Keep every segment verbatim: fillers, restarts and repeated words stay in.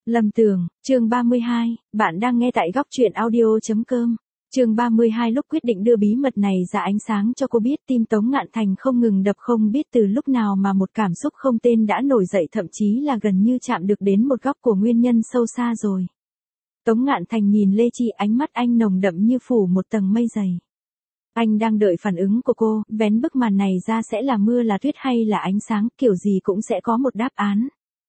Lầm tưởng, chương ba mươi hai, bạn đang nghe tại góc truyện audio.com. Chương ba mươi hai lúc quyết định đưa bí mật này ra ánh sáng cho cô biết, tim Tống Ngạn Thành không ngừng đập, không biết từ lúc nào mà một cảm xúc không tên đã nổi dậy, thậm chí là gần như chạm được đến một góc của nguyên nhân sâu xa rồi. Tống Ngạn Thành nhìn Lê Chi, ánh mắt anh nồng đậm như phủ một tầng mây dày. Anh đang đợi phản ứng của cô, vén bức màn này ra sẽ là mưa là tuyết hay là ánh sáng, kiểu gì cũng sẽ có một đáp án.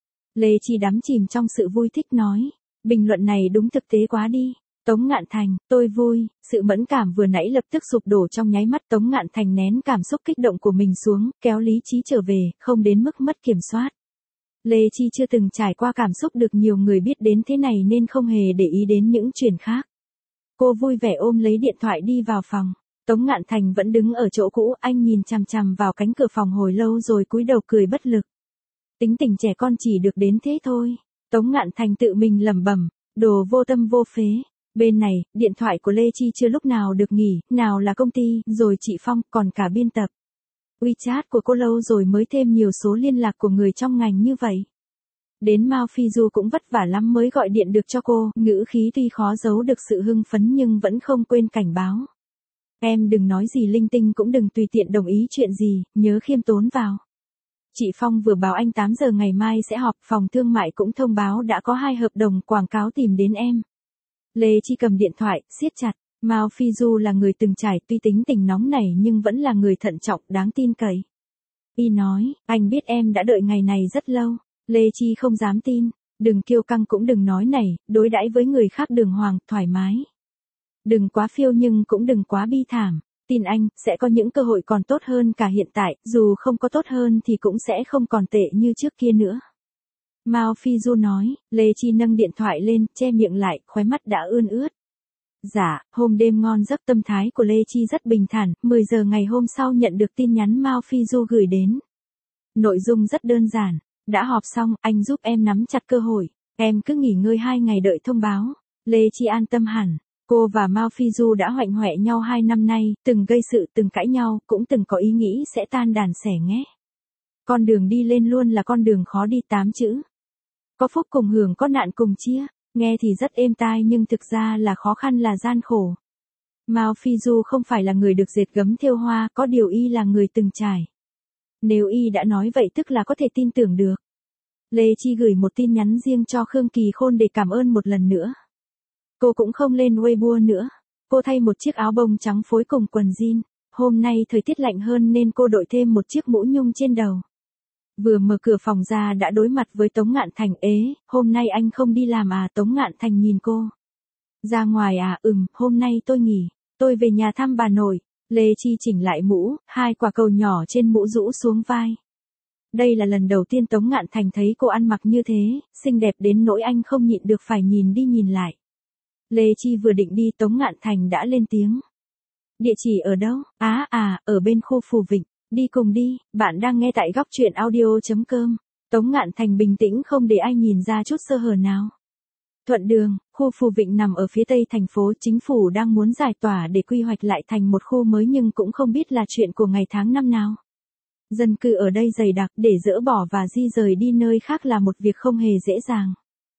Lê Chi đắm chìm trong sự vui thích nói, bình luận này đúng thực tế quá đi. Tống Ngạn Thành, tôi vui. Sự mẫn cảm vừa nãy lập tức sụp đổ trong nháy mắt. Tống Ngạn Thành nén cảm xúc kích động của mình xuống, kéo lý trí trở về, không đến mức mất kiểm soát. Lê Chi chưa từng trải qua cảm xúc được nhiều người biết đến thế này nên không hề để ý đến những chuyện khác. Cô vui vẻ ôm lấy điện thoại đi vào phòng. Tống Ngạn Thành vẫn đứng ở chỗ cũ, anh nhìn chằm chằm vào cánh cửa phòng hồi lâu rồi cúi đầu cười bất lực. Tính tình trẻ con chỉ được đến thế thôi. Tống Ngạn Thành tự mình lẩm bẩm, đồ vô tâm vô phế. Bên này, điện thoại của Lê Chi chưa lúc nào được nghỉ, nào là công ty, rồi chị Phong, còn cả biên tập. WeChat của cô lâu rồi mới thêm nhiều số liên lạc của người trong ngành như vậy. Đến Mao Phi Du cũng vất vả lắm mới gọi điện được cho cô, ngữ khí tuy khó giấu được sự hưng phấn nhưng vẫn không quên cảnh báo. Em đừng nói gì linh tinh, cũng đừng tùy tiện đồng ý chuyện gì, nhớ khiêm tốn vào. Chị Phong vừa báo anh tám giờ ngày mai sẽ họp, phòng thương mại cũng thông báo đã có hai hợp đồng quảng cáo tìm đến em. Lê Chi cầm điện thoại, siết chặt. Mao Phi Du là người từng trải, tuy tính tình nóng nảy nhưng vẫn là người thận trọng, đáng tin cậy. Y nói, anh biết em đã đợi ngày này rất lâu. Lê Chi không dám tin. Đừng kiêu căng cũng đừng nói này, đối đãi với người khác đường hoàng, thoải mái. Đừng quá phiêu nhưng cũng đừng quá bi thảm. Tin anh, sẽ có những cơ hội còn tốt hơn cả hiện tại, dù không có tốt hơn thì cũng sẽ không còn tệ như trước kia nữa. Mao Phi Du nói. Lê Chi nâng điện thoại lên, che miệng lại, khóe mắt đã ươn ướt. Dạ, hôm đêm ngon giấc. Tâm thái của Lê Chi rất bình thản. mười giờ ngày hôm sau nhận được tin nhắn Mao Phi Du gửi đến. Nội dung rất đơn giản. Đã họp xong, anh giúp em nắm chặt cơ hội. Em cứ nghỉ ngơi hai ngày đợi thông báo. Lê Chi an tâm hẳn. Cô và Mao Phi Du đã hoạnh hoẹ nhau hai năm nay, từng gây sự, từng cãi nhau, cũng từng có ý nghĩ sẽ tan đàn xẻ nghé. Con đường đi lên luôn là con đường khó đi, tám chữ. Có phúc cùng hưởng, có nạn cùng chia. Nghe thì rất êm tai nhưng thực ra là khó khăn, là gian khổ. Mao Phi Du không phải là người được dệt gấm thêu hoa, có điều y là người từng trải. Nếu y đã nói vậy tức là có thể tin tưởng được. Lê Chi gửi một tin nhắn riêng cho Khương Kỳ Khôn để cảm ơn một lần nữa. Cô cũng không lên Weibo nữa. Cô thay một chiếc áo bông trắng phối cùng quần jean. Hôm nay thời tiết lạnh hơn nên cô đội thêm một chiếc mũ nhung trên đầu. Vừa mở cửa phòng ra đã đối mặt với Tống Ngạn Thành. Ế, hôm nay anh không đi làm à? Tống Ngạn Thành nhìn cô. Ra ngoài à? Ừm, hôm nay tôi nghỉ. Tôi về nhà thăm bà nội. Lê Chi chỉnh lại mũ, hai quả cầu nhỏ trên mũ rũ xuống vai. Đây là lần đầu tiên Tống Ngạn Thành thấy cô ăn mặc như thế, xinh đẹp đến nỗi anh không nhịn được phải nhìn đi nhìn lại. Lê Chi vừa định đi, Tống Ngạn Thành đã lên tiếng. Địa chỉ ở đâu? Á à, à, ở bên khu Phù Vịnh. Đi cùng đi, bạn đang nghe tại góc truyện audio.com. Tống Ngạn Thành bình tĩnh không để ai nhìn ra chút sơ hở nào. Thuận đường, khu Phù Vịnh nằm ở phía tây thành phố, chính phủ đang muốn giải tỏa để quy hoạch lại thành một khu mới nhưng cũng không biết là chuyện của ngày tháng năm nào. Dân cư ở đây dày đặc, để dỡ bỏ và di rời đi nơi khác là một việc không hề dễ dàng.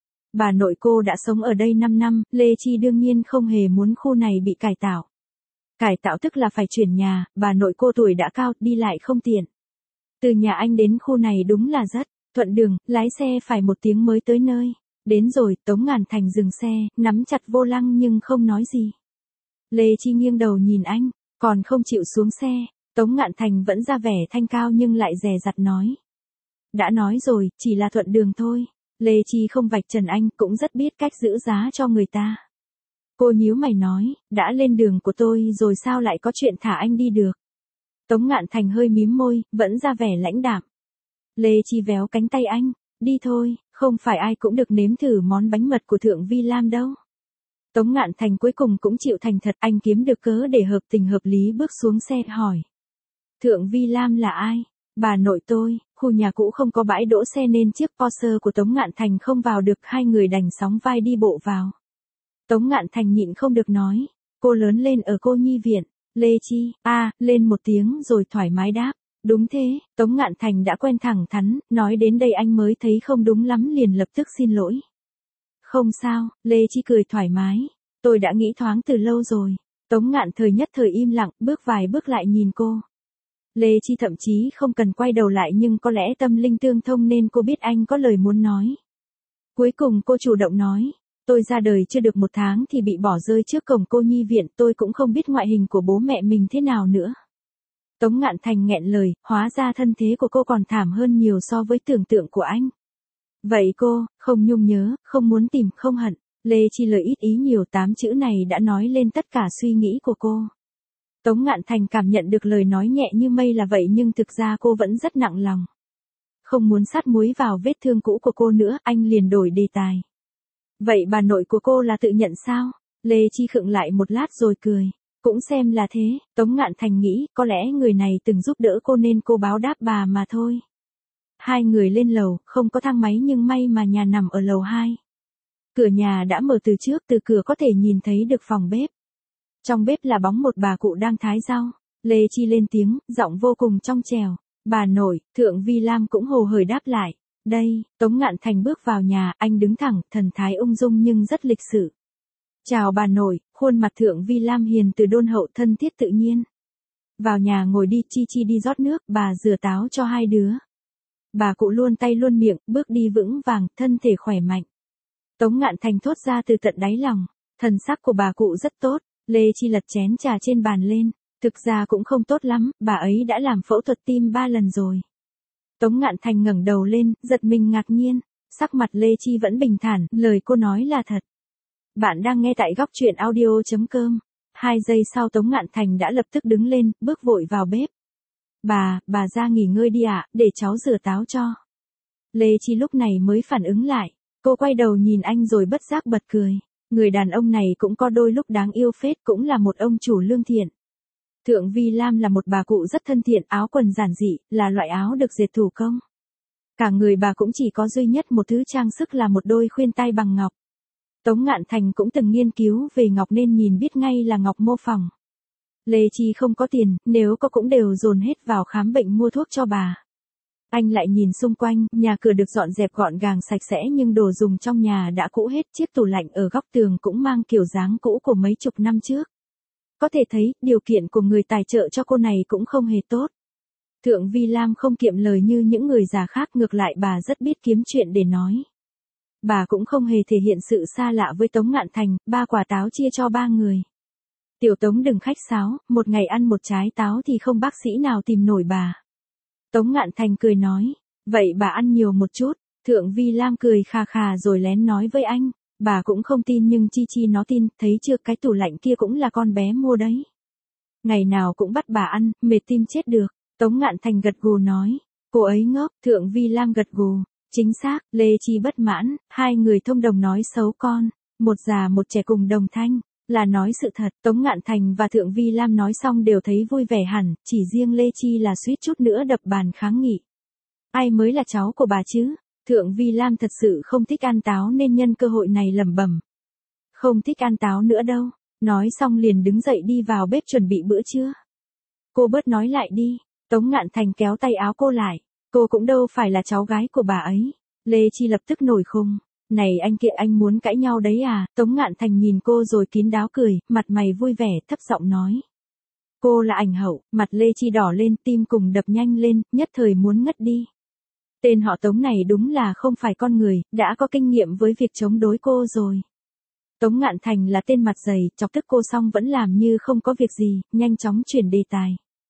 Bà nội cô đã sống ở đây năm năm, Lê Chi đương nhiên không hề muốn khu này bị cải tạo. Cải tạo tức là phải chuyển nhà, bà nội cô tuổi đã cao, đi lại không tiện. Từ nhà anh đến khu này đúng là rất thuận đường, lái xe phải một tiếng mới tới nơi. Đến rồi, Tống Ngạn Thành dừng xe, nắm chặt vô lăng nhưng không nói gì. Lê Chi nghiêng đầu nhìn anh, còn không chịu xuống xe. Tống Ngạn Thành vẫn ra vẻ thanh cao nhưng lại dè dặt nói. Đã nói rồi, chỉ là thuận đường thôi. Lê Chi không vạch trần anh, cũng rất biết cách giữ giá cho người ta. Cô nhíu mày nói, đã lên đường của tôi rồi sao lại có chuyện thả anh đi được. Tống Ngạn Thành hơi mím môi, vẫn ra vẻ lãnh đạm. Lê Chi véo cánh tay anh, đi thôi, không phải ai cũng được nếm thử món bánh mật của Thượng Vi Lam đâu. Tống Ngạn Thành cuối cùng cũng chịu thành thật, anh kiếm được cớ để hợp tình hợp lý bước xuống xe hỏi. Thượng Vi Lam là ai? Bà nội tôi. Khu nhà cũ không có bãi đỗ xe nên chiếc Porsche của Tống Ngạn Thành không vào được, hai người đành sóng vai đi bộ vào. Tống Ngạn Thành nhịn không được nói, cô lớn lên ở cô nhi viện. Lê Chi, a à, lên một tiếng rồi thoải mái đáp, đúng thế. Tống Ngạn Thành đã quen thẳng thắn, nói đến đây anh mới thấy không đúng lắm liền lập tức xin lỗi. Không sao, Lê Chi cười thoải mái. Tôi đã nghĩ thoáng từ lâu rồi. Tống Ngạn Thời nhất thời im lặng, bước vài bước lại nhìn cô. Lê Chi thậm chí không cần quay đầu lại nhưng có lẽ tâm linh tương thông nên cô biết anh có lời muốn nói. Cuối cùng cô chủ động nói. Tôi ra đời chưa được một tháng thì bị bỏ rơi trước cổng cô nhi viện, tôi cũng không biết ngoại hình của bố mẹ mình thế nào nữa. Tống Ngạn Thành nghẹn lời, hóa ra thân thế của cô còn thảm hơn nhiều so với tưởng tượng của anh. Vậy cô, không nhung nhớ, không muốn tìm, không hận. Lê Chi lời ít ý nhiều, tám chữ này đã nói lên tất cả suy nghĩ của cô. Tống Ngạn Thành cảm nhận được lời nói nhẹ như mây là vậy nhưng thực ra cô vẫn rất nặng lòng. Không muốn sát muối vào vết thương cũ của cô nữa, anh liền đổi đề tài. Vậy bà nội của cô là tự nhận sao? Lê Chi khựng lại một lát rồi cười. Cũng xem là thế, Tống Ngạn Thành nghĩ có lẽ người này từng giúp đỡ cô nên cô báo đáp bà mà thôi. Hai người lên lầu, không có thang máy nhưng may mà nhà nằm ở lầu hai. Cửa nhà đã mở từ trước, từ cửa có thể nhìn thấy được phòng bếp. Trong bếp là bóng một bà cụ đang thái rau. Lê Chi lên tiếng, giọng vô cùng trong trẻo. Bà nội, Thượng Vi Lam cũng hồ hởi đáp lại. Đây, Tống Ngạn Thành bước vào nhà, anh đứng thẳng, thần thái ung dung nhưng rất lịch sự. Chào bà nội, khuôn mặt Thượng Vi Lam hiền từ đôn hậu thân thiết tự nhiên. Vào nhà ngồi đi, Chi Chi đi rót nước, bà rửa táo cho hai đứa. Bà cụ luôn tay luôn miệng, bước đi vững vàng, thân thể khỏe mạnh. Tống Ngạn Thành thốt ra từ tận đáy lòng, thần sắc của bà cụ rất tốt. Lê Chi lật chén trà trên bàn lên, thực ra cũng không tốt lắm, bà ấy đã làm phẫu thuật tim ba lần rồi. Tống Ngạn Thành ngẩng đầu lên, giật mình ngạc nhiên, sắc mặt Lê Chi vẫn bình thản, lời cô nói là thật. Bạn đang nghe tại góc truyện audio chấm com. Hai giây sau Tống Ngạn Thành đã lập tức đứng lên, bước vội vào bếp. Bà, bà ra nghỉ ngơi đi ạ, để cháu rửa táo cho. Lê Chi lúc này mới phản ứng lại, cô quay đầu nhìn anh rồi bất giác bật cười. Người đàn ông này cũng có đôi lúc đáng yêu phết, cũng là một ông chủ lương thiện. Thượng Vi Lam là một bà cụ rất thân thiện, áo quần giản dị, là loại áo được dệt thủ công. Cả người bà cũng chỉ có duy nhất một thứ trang sức là một đôi khuyên tai bằng ngọc. Tống Ngạn Thành cũng từng nghiên cứu về ngọc nên nhìn biết ngay là ngọc mô phỏng. Lê Chi không có tiền, nếu có cũng đều dồn hết vào khám bệnh mua thuốc cho bà. Anh lại nhìn xung quanh, nhà cửa được dọn dẹp gọn gàng sạch sẽ nhưng đồ dùng trong nhà đã cũ hết, chiếc tủ lạnh ở góc tường cũng mang kiểu dáng cũ của mấy chục năm trước. Có thể thấy, điều kiện của người tài trợ cho cô này cũng không hề tốt. Thượng Vi Lam không kiệm lời như những người già khác, ngược lại bà rất biết kiếm chuyện để nói. Bà cũng không hề thể hiện sự xa lạ với Tống Ngạn Thành, ba quả táo chia cho ba người. Tiểu Tống đừng khách sáo, một ngày ăn một trái táo thì không bác sĩ nào tìm nổi bà. Tống Ngạn Thành cười nói, vậy bà ăn nhiều một chút. Thượng Vi Lam cười khà khà rồi lén nói với anh, bà cũng không tin nhưng Chi Chi nó tin, thấy chưa, cái tủ lạnh kia cũng là con bé mua đấy. Ngày nào cũng bắt bà ăn, mệt tim chết được. Tống Ngạn Thành gật gù nói, cô ấy ngốc. Thượng Vi Lam gật gù, chính xác. Lê Chi bất mãn, hai người thông đồng nói xấu con, một già một trẻ cùng đồng thanh. Là nói sự thật, Tống Ngạn Thành và Thượng Vi Lam nói xong đều thấy vui vẻ hẳn, chỉ riêng Lê Chi là suýt chút nữa đập bàn kháng nghị. Ai mới là cháu của bà chứ? Thượng Vi Lam thật sự không thích ăn táo nên nhân cơ hội này lẩm bẩm. Không thích ăn táo nữa đâu. Nói xong liền đứng dậy đi vào bếp chuẩn bị bữa trưa. Cô bớt nói lại đi. Tống Ngạn Thành kéo tay áo cô lại. Cô cũng đâu phải là cháu gái của bà ấy. Lê Chi lập tức nổi khùng. Này anh kia, anh muốn cãi nhau đấy à? Tống Ngạn Thành nhìn cô rồi kín đáo cười, mặt mày vui vẻ, thấp giọng nói. Cô là ảnh hậu. Mặt Lê Chi đỏ lên, tim cùng đập nhanh lên, nhất thời muốn ngất đi. Tên họ Tống này đúng là không phải con người, đã có kinh nghiệm với việc chống đối cô rồi. Tống Ngạn Thành là tên mặt dày, chọc tức cô xong vẫn làm như không có việc gì, nhanh chóng chuyển đề tài.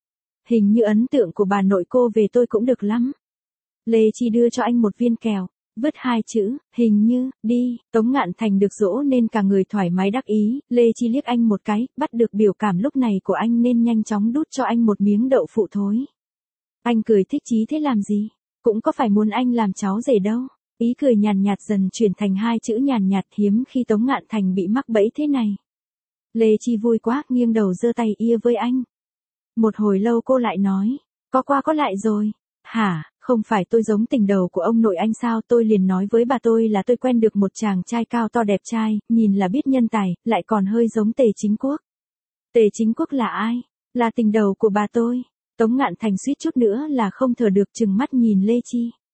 Hình như ấn tượng của bà nội cô về tôi cũng được lắm. Lê Chi đưa cho anh một viên kẹo, vứt hai chữ, hình như, đi. Tống Ngạn Thành được dỗ nên cả người thoải mái đắc ý. Lê Chi liếc anh một cái, bắt được biểu cảm lúc này của anh nên nhanh chóng đút cho anh một miếng đậu phụ thối. Anh cười thích chí thế làm gì? Cũng có phải muốn anh làm cháu rể đâu. Ý cười nhàn nhạt dần chuyển thành hai chữ nhàn nhạt, hiếm khi Tống Ngạn Thành bị mắc bẫy thế này. Lê Chi vui quá, nghiêng đầu giơ tay ia với anh. Một hồi lâu cô lại nói, có qua có lại rồi. Hả, không phải tôi giống tình đầu của ông nội anh sao? Tôi liền nói với bà tôi là tôi quen được một chàng trai cao to đẹp trai, nhìn là biết nhân tài, lại còn hơi giống Tề Chính Quốc. Tề Chính Quốc là ai? Là tình đầu của bà tôi. Tống Ngạn Thành suýt chút nữa là không thở được, trừng mắt nhìn Lê Chi.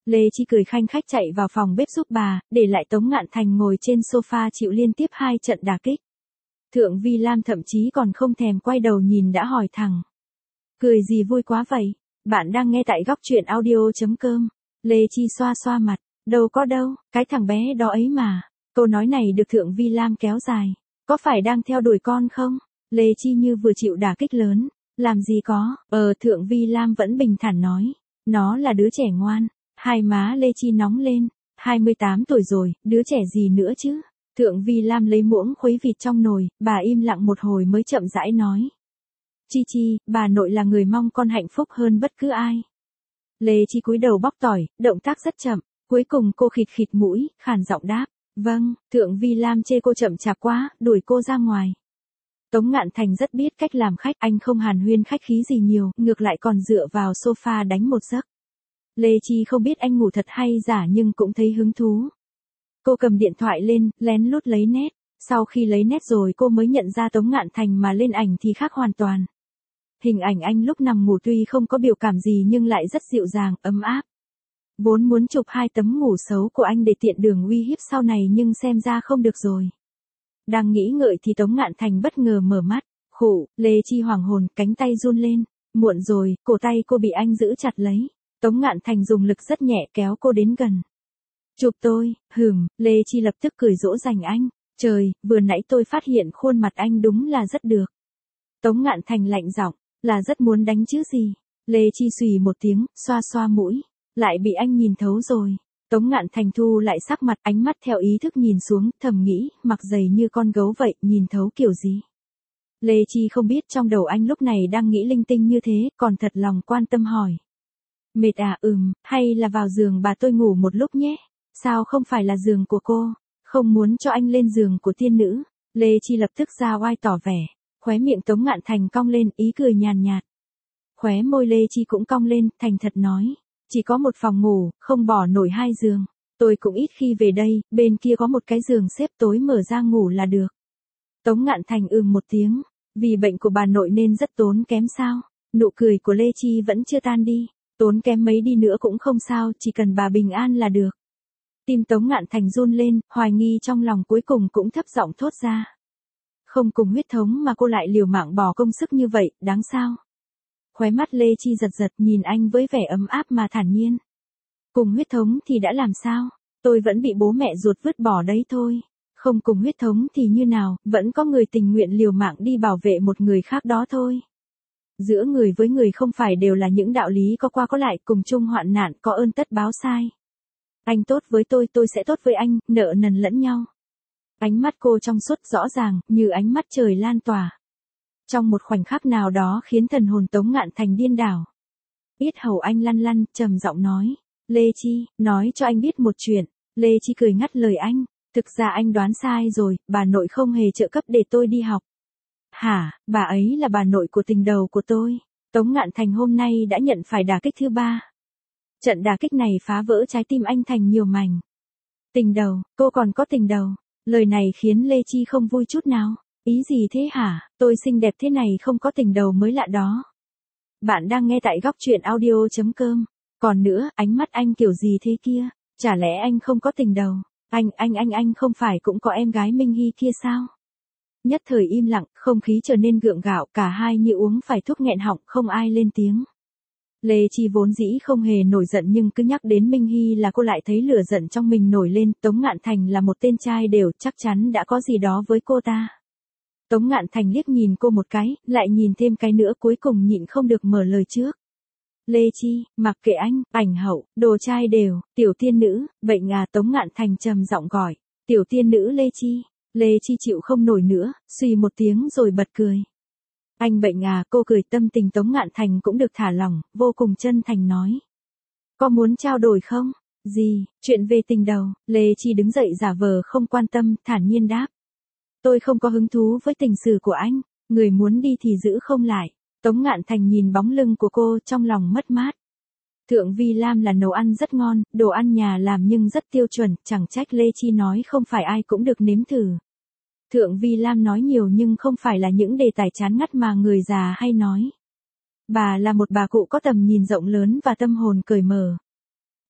Lê Chi cười khanh khách chạy vào phòng bếp giúp bà, để lại Tống Ngạn Thành ngồi trên sofa chịu liên tiếp hai trận đả kích. Thượng Vi Lam thậm chí còn không thèm quay đầu nhìn đã hỏi thẳng. Cười gì vui quá vậy? Bạn đang nghe tại góc truyện audio.com. Lê Chi xoa xoa mặt. Đâu có đâu, cái thằng bé đó ấy mà. Câu nói này được Thượng Vi Lam kéo dài. Có phải đang theo đuổi con không? Lê Chi như vừa chịu đả kích lớn. Làm gì có, ờ Thượng Vi Lam vẫn bình thản nói. Nó là đứa trẻ ngoan. Hai má Lê Chi nóng lên. hai mươi tám tuổi rồi, đứa trẻ gì nữa chứ? Thượng Vi Lam lấy muỗng khuấy vịt trong nồi, bà im lặng một hồi mới chậm rãi nói. Chi Chi, bà nội là người mong con hạnh phúc hơn bất cứ ai. Lê Chi cúi đầu bóc tỏi, động tác rất chậm, cuối cùng cô khịt khịt mũi, khàn giọng đáp. Vâng, Thượng Vi Lam chê cô chậm chạp quá, đuổi cô ra ngoài. Tống Ngạn Thành rất biết cách làm khách, anh không hàn huyên khách khí gì nhiều, ngược lại còn dựa vào sofa đánh một giấc. Lê Chi không biết anh ngủ thật hay giả nhưng cũng thấy hứng thú. Cô cầm điện thoại lên, lén lút lấy nét. Sau khi lấy nét rồi cô mới nhận ra Tống Ngạn Thành mà lên ảnh thì khác hoàn toàn. Hình ảnh anh lúc nằm ngủ tuy không có biểu cảm gì nhưng lại rất dịu dàng, ấm áp. Vốn muốn chụp hai tấm ngủ xấu của anh để tiện đường uy hiếp sau này nhưng xem ra không được rồi. Đang nghĩ ngợi thì Tống Ngạn Thành bất ngờ mở mắt. Khụ, Lê Chi hoảng hồn, cánh tay run lên. Muộn rồi, cổ tay cô bị anh giữ chặt lấy. Tống Ngạn Thành dùng lực rất nhẹ kéo cô đến gần. Chụp tôi, hừm, Lê Chi lập tức cười dỗ dành anh. Trời, vừa nãy tôi phát hiện khuôn mặt anh đúng là rất được. Tống Ngạn Thành lạnh giọng, là rất muốn đánh chứ gì. Lê Chi xùy một tiếng, xoa xoa mũi. Lại bị anh nhìn thấu rồi. Tống Ngạn Thành thu lại sắc mặt, ánh mắt theo ý thức nhìn xuống, thầm nghĩ, mặc dày như con gấu vậy, nhìn thấu kiểu gì. Lê Chi không biết trong đầu anh lúc này đang nghĩ linh tinh như thế, còn thật lòng quan tâm hỏi. Mệt à, ừm, hay là vào giường bà tôi ngủ một lúc nhé. Sao không phải là giường của cô? Không muốn cho anh lên giường của tiên nữ. Lê Chi lập tức ra oai tỏ vẻ. Khóe miệng Tống Ngạn Thành cong lên, ý cười nhàn nhạt. Khóe môi Lê Chi cũng cong lên, thành thật nói. Chỉ có một phòng ngủ, không bỏ nổi hai giường. Tôi cũng ít khi về đây, bên kia có một cái giường xếp tối mở ra ngủ là được. Tống Ngạn Thành ừm một tiếng. Vì bệnh của bà nội nên rất tốn kém sao? Nụ cười của Lê Chi vẫn chưa tan đi. Tốn kém mấy đi nữa cũng không sao, chỉ cần bà bình an là được. Tim Tống Ngạn Thành run lên, hoài nghi trong lòng cuối cùng cũng thấp giọng thốt ra. Không cùng huyết thống mà cô lại liều mạng bỏ công sức như vậy, đáng sao? Khóe mắt Lê Chi giật giật nhìn anh với vẻ ấm áp mà thản nhiên. Cùng huyết thống thì đã làm sao? Tôi vẫn bị bố mẹ ruột vứt bỏ đấy thôi. Không cùng huyết thống thì như nào, vẫn có người tình nguyện liều mạng đi bảo vệ một người khác đó thôi. Giữa người với người không phải đều là những đạo lý có qua có lại, cùng chung hoạn nạn, có ơn tất báo sai. Anh tốt với tôi, tôi sẽ tốt với anh, nợ nần lẫn nhau. Ánh mắt cô trong suốt rõ ràng, như ánh mắt trời lan tỏa. Trong một khoảnh khắc nào đó khiến thần hồn Tống Ngạn Thành điên đảo. Yết hầu anh lăn lăn, trầm giọng nói. Lê Chi, nói cho anh biết một chuyện. Lê Chi cười ngắt lời anh. Thực ra anh đoán sai rồi, bà nội không hề trợ cấp để tôi đi học. Hả, bà ấy là bà nội của tình đầu của tôi. Tống Ngạn Thành hôm nay đã nhận phải đả kích thứ ba. Trận đả kích này phá vỡ trái tim anh thành nhiều mảnh. Tình đầu, cô còn có tình đầu. Lời này khiến Lê Chi không vui chút nào. Ý gì thế hả, tôi xinh đẹp thế này không có tình đầu mới lạ đó. Bạn đang nghe tại góc truyện audio.com. Còn nữa, ánh mắt anh kiểu gì thế kia? Chả lẽ anh không có tình đầu? Anh, anh, anh, anh không phải cũng có em gái Minh Hy kia sao? Nhất thời im lặng, không khí trở nên gượng gạo, cả hai như uống phải thuốc nghẹn họng, không ai lên tiếng. Lê Chi vốn dĩ không hề nổi giận nhưng cứ nhắc đến Minh Hy là cô lại thấy lửa giận trong mình nổi lên. Tống Ngạn Thành là một tên trai đều, chắc chắn đã có gì đó với cô ta. Tống Ngạn Thành liếc nhìn cô một cái, lại nhìn thêm cái nữa, cuối cùng nhịn không được mở lời trước. Lê Chi, mặc kệ anh, ảnh hậu, đồ trai đều, tiểu tiên nữ, bệnh à. Tống Ngạn Thành trầm giọng gọi. Tiểu tiên nữ Lê Chi. Lê Chi chịu không nổi nữa, suy một tiếng rồi bật cười. Anh bệnh à, cô cười, tâm tình Tống Ngạn Thành cũng được thả lỏng, vô cùng chân thành nói. Có muốn trao đổi không? Gì, chuyện về tình đầu. Lê Chi đứng dậy giả vờ không quan tâm, thản nhiên đáp. Tôi không có hứng thú với tình sử của anh, người muốn đi thì giữ không lại. Tống Ngạn Thành nhìn bóng lưng của cô trong lòng mất mát. Thượng Vi Lam là nấu ăn rất ngon, đồ ăn nhà làm nhưng rất tiêu chuẩn, chẳng trách Lê Chi nói không phải ai cũng được nếm thử. Thượng Vi Lam nói nhiều nhưng không phải là những đề tài chán ngắt mà người già hay nói. Bà là một bà cụ có tầm nhìn rộng lớn và tâm hồn cởi mở.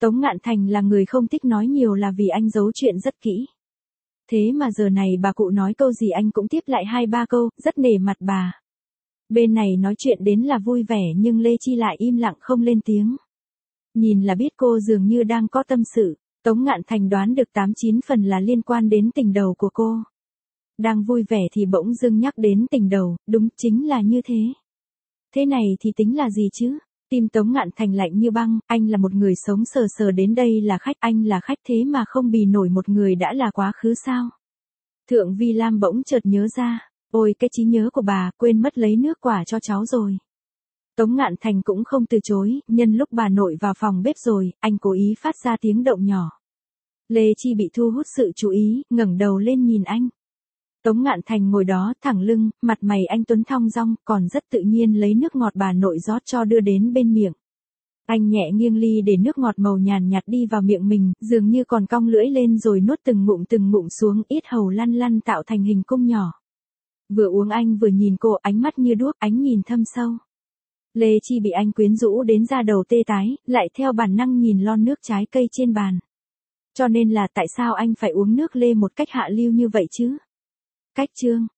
Tống Ngạn Thành là người không thích nói nhiều là vì anh giấu chuyện rất kỹ. Thế mà giờ này bà cụ nói câu gì anh cũng tiếp lại hai ba câu, rất nể mặt bà. Bên này nói chuyện đến là vui vẻ nhưng Lê Chi lại im lặng không lên tiếng. Nhìn là biết cô dường như đang có tâm sự, Tống Ngạn Thành đoán được tám chín phần là liên quan đến tình đầu của cô. Đang vui vẻ thì bỗng dưng nhắc đến tình đầu, đúng chính là như thế. Thế này thì tính là gì chứ? Tim Tống Ngạn Thành lạnh như băng, anh là một người sống sờ sờ đến đây là khách, anh là khách thế mà không bì nổi một người đã là quá khứ sao? Thượng Vi Lam bỗng chợt nhớ ra, ôi cái trí nhớ của bà, quên mất lấy nước quả cho cháu rồi. Tống Ngạn Thành cũng không từ chối, nhân lúc bà nội vào phòng bếp rồi, anh cố ý phát ra tiếng động nhỏ. Lê Chi bị thu hút sự chú ý, ngẩng đầu lên nhìn anh. Tống Ngạn Thành ngồi đó thẳng lưng, mặt mày anh tuấn thong dong, còn rất tự nhiên lấy nước ngọt bà nội rót cho đưa đến bên miệng. Anh nhẹ nghiêng ly để nước ngọt màu nhàn nhạt đi vào miệng mình, dường như còn cong lưỡi lên rồi nuốt từng ngụm từng ngụm xuống, yết hầu lăn lăn tạo thành hình cung nhỏ. Vừa uống anh vừa nhìn cô, ánh mắt như đuốc, ánh nhìn thâm sâu. Lê Chi bị anh quyến rũ đến da đầu tê tái, lại theo bản năng nhìn lon nước trái cây trên bàn. Cho nên là tại sao anh phải uống nước lê một cách hạ lưu như vậy chứ? Cách chương